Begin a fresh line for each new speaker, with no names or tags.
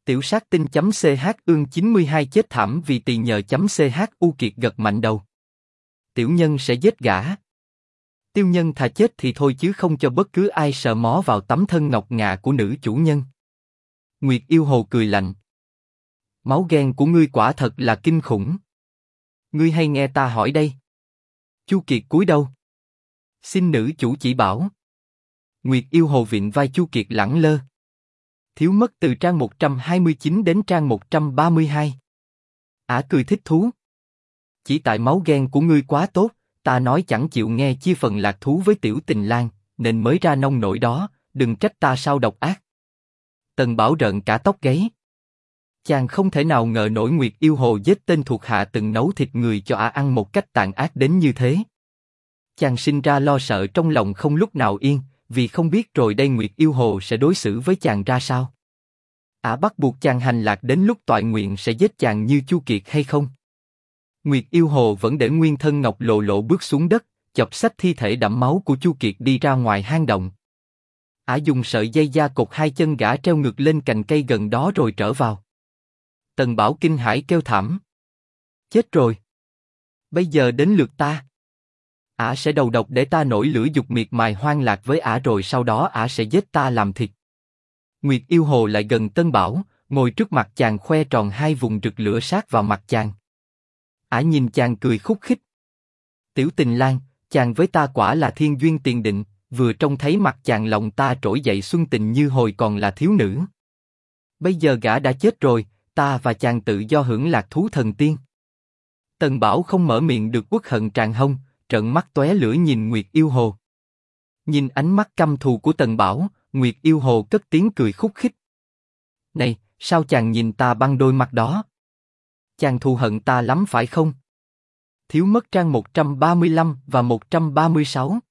Tiểu sát tinh.ch ương 92 chết thảm vì tỳ nhờ.ch U Kiệt gật mạnh đầu. Tiểu nhân sẽ giết gã. Tiêu nhân thà chết thì thôi chứ không cho bất cứ ai sờ mó vào tấm thân ngọc ngà của nữ chủ nhân. Nguyệt Yêu Hồ cười lạnh. Máu ghen của ngươi quả thật là kinh khủng. Ngươi hay nghe ta hỏi đây. Chu Kiệt cúi đầu. Xin nữ chủ chỉ bảo. Nguyệt Yêu Hồ vịn vai Chu Kiệt lẳng lơ. Thiếu mất từ trang 129 đến trang 132. Ả cười thích thú. Chỉ tại máu ghen của ngươi quá tốt, ta nói chẳng chịu nghe chia phần lạc thú với Tiểu Tình Lang, nên mới ra nông nổi đó, đừng trách ta sao độc ác. Tần Bảo rợn cả tóc gáy. Chàng không thể nào ngờ nổi Nguyệt Yêu Hồ giết tên thuộc hạ từng nấu thịt người cho Ả ăn một cách tàn ác đến như thế. Chàng sinh ra lo sợ trong lòng không lúc nào yên, vì không biết rồi đây Nguyệt Yêu Hồ sẽ đối xử với chàng ra sao. Ả bắt buộc chàng hành lạc đến lúc toại nguyện sẽ giết chàng như Chu Kiệt hay không? Nguyệt Yêu Hồ vẫn để nguyên thân ngọc lộ lộ bước xuống đất, chọc xách thi thể đẫm máu của Chu Kiệt đi ra ngoài hang động. Ả dùng sợi dây da cột hai chân gã treo ngược lên cành cây gần đó rồi trở vào. Tần Bảo kinh hãi kêu thảm. Chết rồi. Bây giờ đến lượt ta. Ả sẽ đầu độc để ta nổi lửa dục miệt mài hoang lạc với Ả rồi sau đó Ả sẽ giết ta làm thịt. Nguyệt Yêu Hồ lại gần Tân Bảo, ngồi trước mặt chàng khoe tròn hai vùng rực lửa sát vào mặt chàng. Ả nhìn chàng cười khúc khích. Tiểu Tình Lang, chàng với ta quả là thiên duyên tiền định, vừa trông thấy mặt chàng lòng ta trỗi dậy xuân tình như hồi còn là thiếu nữ. Bây giờ gã đã chết rồi, ta và chàng tự do hưởng lạc thú thần tiên. Tần Bảo không mở miệng được uất hận tràn hông, trợn mắt tóe lửa nhìn Nguyệt Yêu Hồ. Nhìn ánh mắt căm thù của Tần Bảo, Nguyệt Yêu Hồ cất tiếng cười khúc khích. Này, sao chàng nhìn ta băng đôi mặt đó? Chàng thù hận ta lắm phải không? Thiếu mất trang 135 và 136.